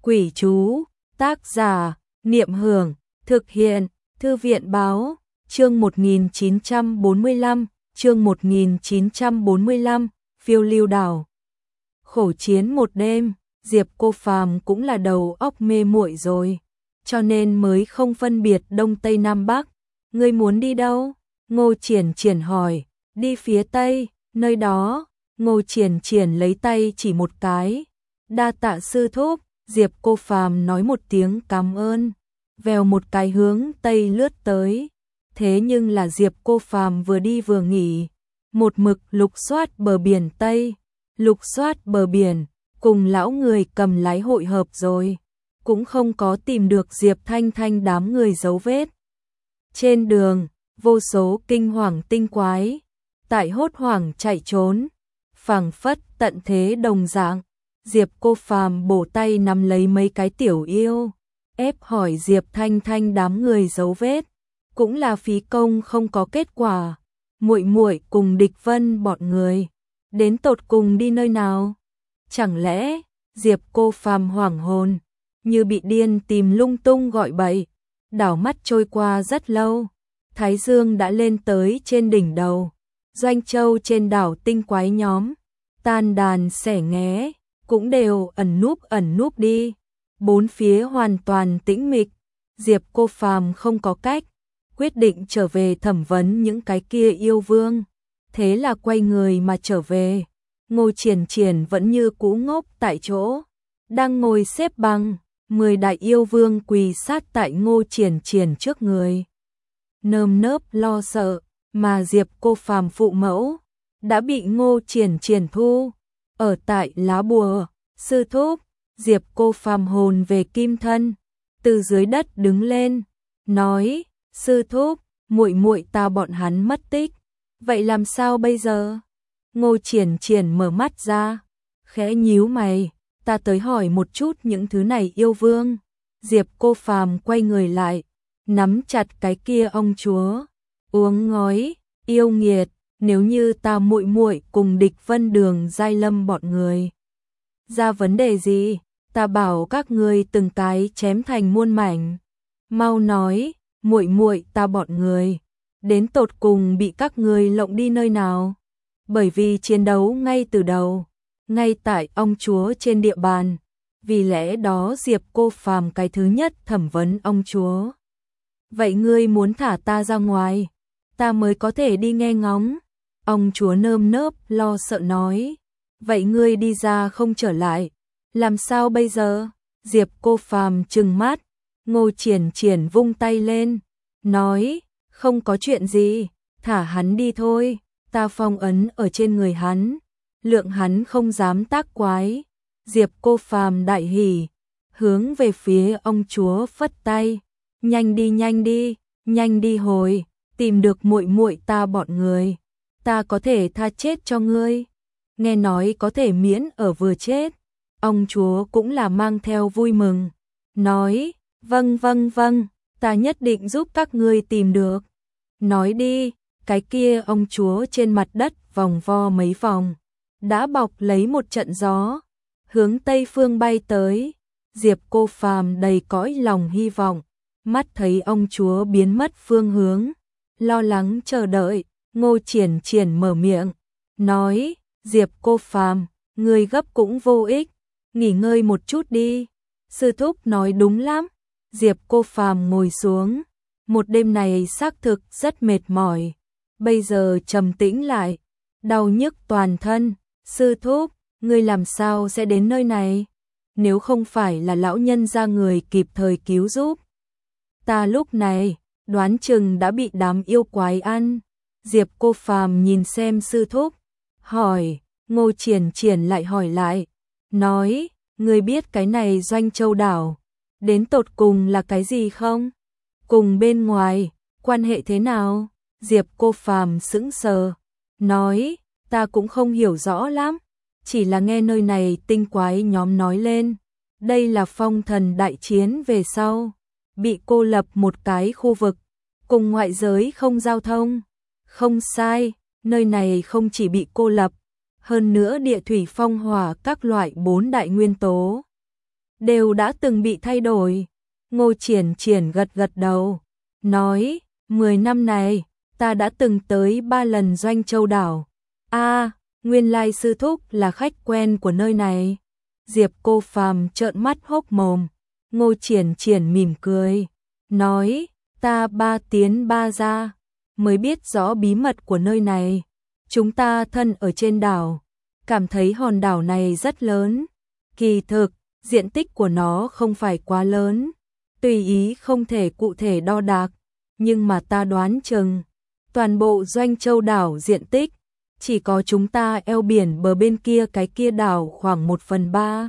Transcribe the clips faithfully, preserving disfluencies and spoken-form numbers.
Quỷ chú, tác giả, Niệm Hưởng, thực hiện, Thư viện Báo, chương một nghìn chín trăm bốn mươi lăm, chương một nghìn chín trăm bốn mươi lăm, phiêu lưu đảo. Khổ chiến một đêm, Diệp Cô Phàm cũng là đầu óc mê muội rồi, cho nên mới không phân biệt Đông Tây Nam Bắc. Ngươi muốn đi đâu? Ngô Triển Triển hỏi. Đi phía Tây, nơi đó. Ngô Triển Triển lấy tay chỉ một cái. Đa tạ sư thúc. Diệp Cô Phàm nói một tiếng cảm ơn, vèo một cái hướng Tây lướt tới. Thế nhưng là Diệp Cô Phàm vừa đi vừa nghỉ, một mực lục soát bờ biển Tây, lục soát bờ biển, cùng lão người cầm lái hội hợp rồi, cũng không có tìm được Diệp Thanh Thanh đám người dấu vết. Trên đường, vô số kinh hoàng tinh quái, tại hốt hoảng chạy trốn, phảng phất tận thế đồng dạng. Diệp Cô Phàm bổ tay nắm lấy mấy cái tiểu yêu, ép hỏi Diệp Thanh Thanh đám người dấu vết, cũng là phí công không có kết quả. Muội muội cùng Địch Vân bọn người, đến tột cùng đi nơi nào? Chẳng lẽ, Diệp Cô Phàm hoảng hồn, như bị điên tìm lung tung gọi bậy, đảo mắt trôi qua rất lâu, Thái Dương đã lên tới trên đỉnh đầu, Doanh Châu trên đảo tinh quái nhóm, tan đàn xẻ nghé, cũng đều ẩn núp ẩn núp đi, bốn phía hoàn toàn tĩnh mịch. Diệp Cô Phàm không có cách, quyết định trở về thẩm vấn những cái kia yêu vương, thế là quay người mà trở về. Ngô Triển Triển vẫn như cũ ngốc tại chỗ, đang ngồi xếp bằng, mười đại yêu vương quỳ sát tại Ngô Triển Triển trước người, nơm nớp lo sợ, mà Diệp Cô Phàm phụ mẫu đã bị Ngô Triển Triển thu ở tại lá bùa. Sư thúc, Diệp Cô Phàm hồn về kim thân, từ dưới đất đứng lên, nói: "Sư thúc, muội muội ta bọn hắn mất tích, vậy làm sao bây giờ?" Ngô Triển Triển mở mắt ra, khẽ nhíu mày, "Ta tới hỏi một chút những thứ này yêu vương." Diệp Cô Phàm quay người lại, nắm chặt cái kia ông chúa, uống ngói: "Yêu nghiệt, nếu như ta muội muội cùng Địch Vân Đường Giai Lâm bọn người ra vấn đề gì, ta bảo các ngươi từng cái chém thành muôn mảnh. Mau nói, muội muội ta bọn người đến tột cùng bị các ngươi lộng đi nơi nào?" Bởi vì chiến đấu ngay từ đầu, ngay tại ông chúa trên địa bàn, vì lẽ đó Diệp Cô Phàm cái thứ nhất thẩm vấn ông chúa. "Vậy ngươi muốn thả ta ra ngoài, ta mới có thể đi nghe ngóng." Ông chúa nơm nớp lo sợ nói: "Vậy ngươi đi ra không trở lại, làm sao bây giờ?" Diệp Cô Phàm trừng mắt. Ngô Triển Triển vung tay lên, nói: "Không có chuyện gì, thả hắn đi thôi, ta phong ấn ở trên người hắn, lượng hắn không dám tác quái." Diệp Cô Phàm đại hỉ, hướng về phía ông chúa phất tay: "Nhanh đi nhanh đi, nhanh đi hồi, tìm được muội muội ta bọn người, ta có thể tha chết cho ngươi." Nghe nói có thể miễn ở vừa chết, ông chúa cũng là mang theo vui mừng, nói: "Vâng vâng vâng, ta nhất định giúp các ngươi tìm được." "Nói đi." Cái kia ông chúa trên mặt đất vòng vo mấy vòng, đã bọc lấy một trận gió, hướng tây phương bay tới. Diệp Cô Phàm đầy cõi lòng hy vọng, mắt thấy ông chúa biến mất phương hướng, lo lắng chờ đợi. Ngô Triển Triển mở miệng, nói: "Diệp Cô Phàm, ngươi gấp cũng vô ích, nghỉ ngơi một chút đi." "Sư thúc nói đúng lắm." Diệp Cô Phàm ngồi xuống, một đêm này xác thực rất mệt mỏi, bây giờ trầm tĩnh lại, đau nhức toàn thân. "Sư thúc, ngươi làm sao sẽ đến nơi này? Nếu không phải là lão nhân gia người kịp thời cứu giúp, ta lúc này đoán chừng đã bị đám yêu quái ăn." Diệp Cô Phàm nhìn xem sư thúc, hỏi. Ngô Triển Triển lại hỏi lại, nói: "Ngươi biết cái này Doanh Châu đảo đến tột cùng là cái gì không? Cùng bên ngoài quan hệ thế nào?" Diệp Cô Phàm sững sờ, nói: "Ta cũng không hiểu rõ lắm, chỉ là nghe nơi này tinh quái nhóm nói lên, đây là phong thần đại chiến về sau, bị cô lập một cái khu vực, cùng ngoại giới không giao thông." "Không sai, nơi này không chỉ bị cô lập, hơn nữa địa thủy phong hỏa các loại bốn đại nguyên tố đều đã từng bị thay đổi. Ngô Triển Triển gật gật đầu, nói, mười năm này, ta đã từng tới ba lần Doanh Châu đảo. A, nguyên lai sư thúc là khách quen của nơi này. Diệp Cô Phàm trợn mắt hốc mồm. Ngô Triển Triển mỉm cười, nói, ta ba tiến ba ra, mới biết rõ bí mật của nơi này. Chúng ta thân ở trên đảo, cảm thấy hòn đảo này rất lớn. Kỳ thực, diện tích của nó không phải quá lớn, tùy ý không thể cụ thể đo đạc, nhưng mà ta đoán chừng, toàn bộ Doanh Châu đảo diện tích, chỉ có chúng ta eo biển bờ bên kia cái kia đảo khoảng một phần ba.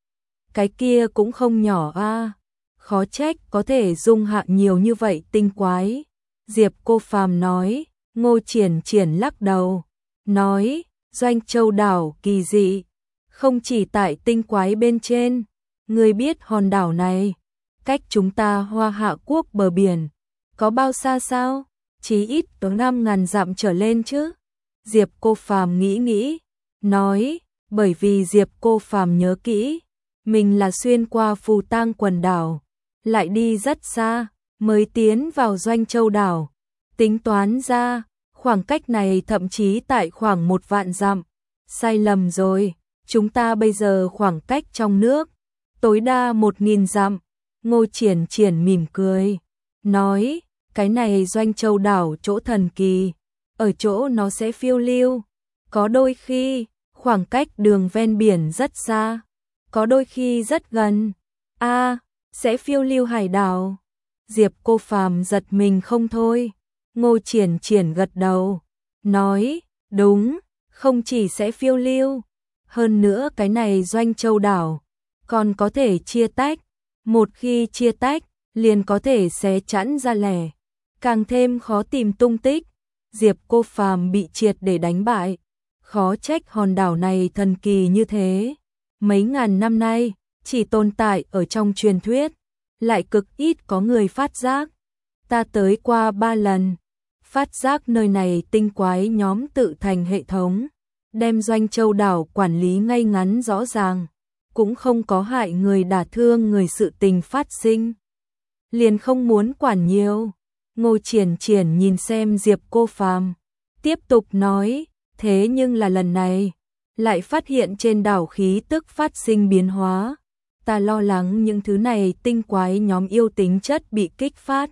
Cái kia cũng không nhỏ a, khó trách có thể dung hạ nhiều như vậy tinh quái. Diệp Cô Phàm nói. Ngô Triển Triển lắc đầu, nói, Doanh Châu đảo kỳ dị, không chỉ tại tinh quái bên trên. Ngươi biết hòn đảo này, cách chúng ta Hoa Hạ quốc bờ biển, có bao xa sao? Chí ít tới năm ngàn dặm trở lên chứ. Diệp Cô Phàm nghĩ nghĩ, nói, bởi vì Diệp Cô Phàm nhớ kỹ, mình là xuyên qua Phù Tang quần đảo, lại đi rất xa, mới tiến vào Doanh Châu đảo. Tính toán ra, khoảng cách này thậm chí tại khoảng một vạn dặm. Sai lầm rồi, chúng ta bây giờ khoảng cách trong nước, tối đa một nghìn dặm. Ngô Triển Triển mỉm cười, nói, cái này Doanh Châu đảo chỗ thần kỳ, ở chỗ nó sẽ phiêu lưu. Có đôi khi, khoảng cách đường ven biển rất xa, có đôi khi rất gần. A, sẽ phiêu lưu hải đảo. Diệp Cô Phàm giật mình không thôi. Ngô Triển Triển gật đầu, nói, đúng, không chỉ sẽ phiêu lưu, hơn nữa cái này Doanh Châu đảo, còn có thể chia tách, một khi chia tách, liền có thể xé chẵn ra lẻ, càng thêm khó tìm tung tích. Diệp Cô Phàm bị triệt để đánh bại, khó trách hòn đảo này thần kỳ như thế. Mấy ngàn năm nay, chỉ tồn tại ở trong truyền thuyết, lại cực ít có người phát giác. Ta tới qua ba lần, phát giác nơi này tinh quái nhóm tự thành hệ thống, đem Doanh Châu đảo quản lý ngay ngắn rõ ràng, cũng không có hại người đả thương người sự tình phát sinh. Liền không muốn quản nhiều. Ngô Triển Triển nhìn xem Diệp Cô Phàm, tiếp tục nói, thế nhưng là lần này, lại phát hiện trên đảo khí tức phát sinh biến hóa. Ta lo lắng những thứ này tinh quái nhóm yêu tính chất bị kích phát.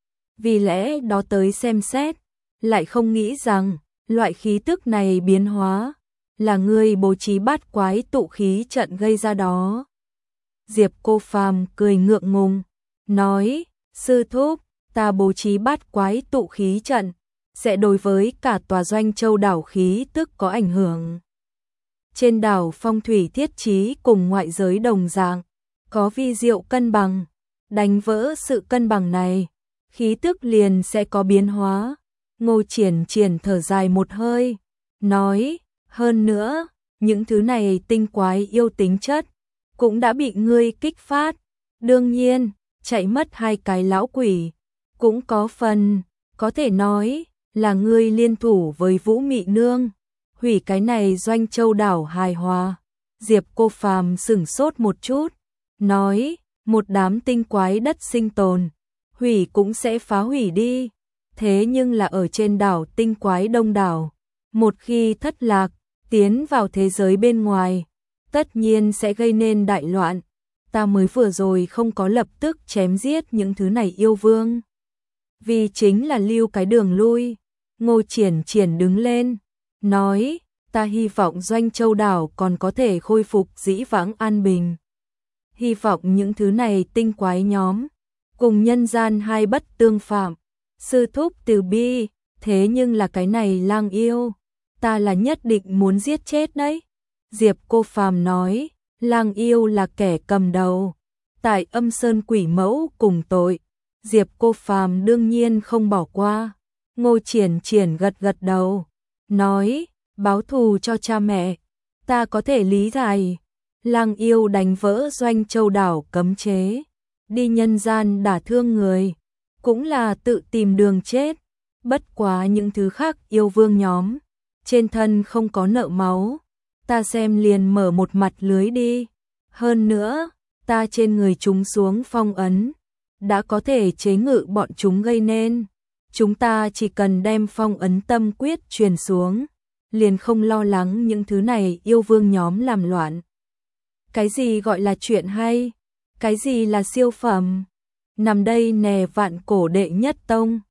Vì lẽ đó tới xem xét, lại không nghĩ rằng, loại khí tức này biến hóa, là người bố trí bát quái tụ khí trận gây ra đó. Diệp Cô Phàm cười ngượng ngùng, nói, sư thúc, ta bố trí bát quái tụ khí trận, sẽ đối với cả tòa Doanh Châu đảo khí tức có ảnh hưởng. Trên đảo phong thủy thiết trí cùng ngoại giới đồng dạng, có vi diệu cân bằng, đánh vỡ sự cân bằng này, khí tức liền sẽ có biến hóa. Ngô Triển Triển thở dài một hơi, nói, hơn nữa, những thứ này tinh quái yêu tính chất, cũng đã bị ngươi kích phát. Đương nhiên, chạy mất hai cái lão quỷ, cũng có phần, có thể nói, là ngươi liên thủ với Vũ Mị Nương, hủy cái này Doanh Châu đảo hài hòa. Diệp Cô Phàm sửng sốt một chút, nói, một đám tinh quái đất sinh tồn, hủy cũng sẽ phá hủy đi. Thế nhưng là ở trên đảo tinh quái đông đảo, một khi thất lạc, tiến vào thế giới bên ngoài, tất nhiên sẽ gây nên đại loạn. Ta mới vừa rồi không có lập tức chém giết những thứ này yêu vương, vì chính là lưu cái đường lui. Ngô Triển Triển đứng lên, nói, ta hy vọng Doanh Châu đảo còn có thể khôi phục dĩ vãng an bình. Hy vọng những thứ này tinh quái nhóm, cùng nhân gian hai bất tương phạm. Sư thúc từ bi, thế nhưng là cái này lang yêu, ta là nhất định muốn giết chết đấy. Diệp Cô Phàm nói, lang yêu là kẻ cầm đầu, tại Âm Sơn Quỷ Mẫu cùng tội, Diệp Cô Phàm đương nhiên không bỏ qua. Ngô Triển Triển gật gật đầu, nói, báo thù cho cha mẹ, ta có thể lý giải. Lang yêu đánh vỡ Doanh Châu đảo cấm chế, đi nhân gian đả thương người, cũng là tự tìm đường chết. Bất quá những thứ khác yêu vương nhóm, trên thân không có nợ máu, ta xem liền mở một mặt lưới đi. Hơn nữa, ta trên người chúng xuống phong ấn, đã có thể chế ngự bọn chúng gây nên. Chúng ta chỉ cần đem phong ấn tâm quyết truyền xuống, liền không lo lắng những thứ này yêu vương nhóm làm loạn. Cái gì gọi là chuyện hay? Cái gì là siêu phẩm? Nằm đây nè vạn cổ đệ nhất tông.